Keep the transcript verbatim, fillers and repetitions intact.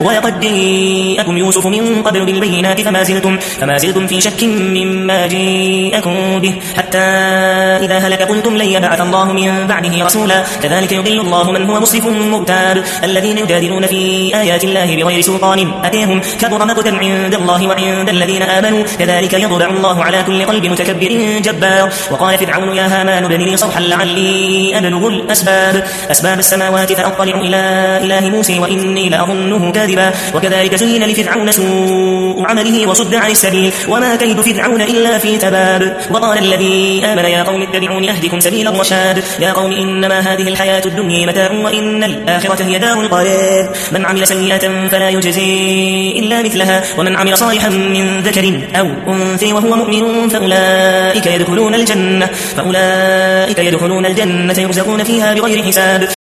ولقد جاءكم يوسف من قبل بالبينات فما زلتم, فما زلتم في شك مما جاءكم به حتى إذا هلك قلتم لن يبعث الله من بعده رسولا كذلك يضل الله من هو مسرف مبتاب الذين يجادلون في آيات الله بغير سلطان أتيهم كبر مقتا عند الله وعند الذين آمنوا كذلك يطبع الله على كل قلب متكبر جبار. وقال فرعون يا هامان ابن لي صرحا لعلي أبلغ الأسباب أسباب السماوات فأطلع إلى إله موسى وإني لأظنه كاذبا. وكذلك زين لفرعون سوء عمله وصد عن السبيل وما كيد فرعون إلا في تباب. وقال الذي آمن يا قوم اتبعوني أهدكم سبيل الرشاد يا قوم إنما هذه الحياة الدنيا متاع وإن الآخرة هي دار القرار من عمل سيئة فلا يجزي إلا مثلها ومن عمل صالحا من ذكر أو أنثى وهو مؤمن فأولئك يدخلون الجنة فأولئك يدخلون الجنة يرزقون فيها بغير حساب.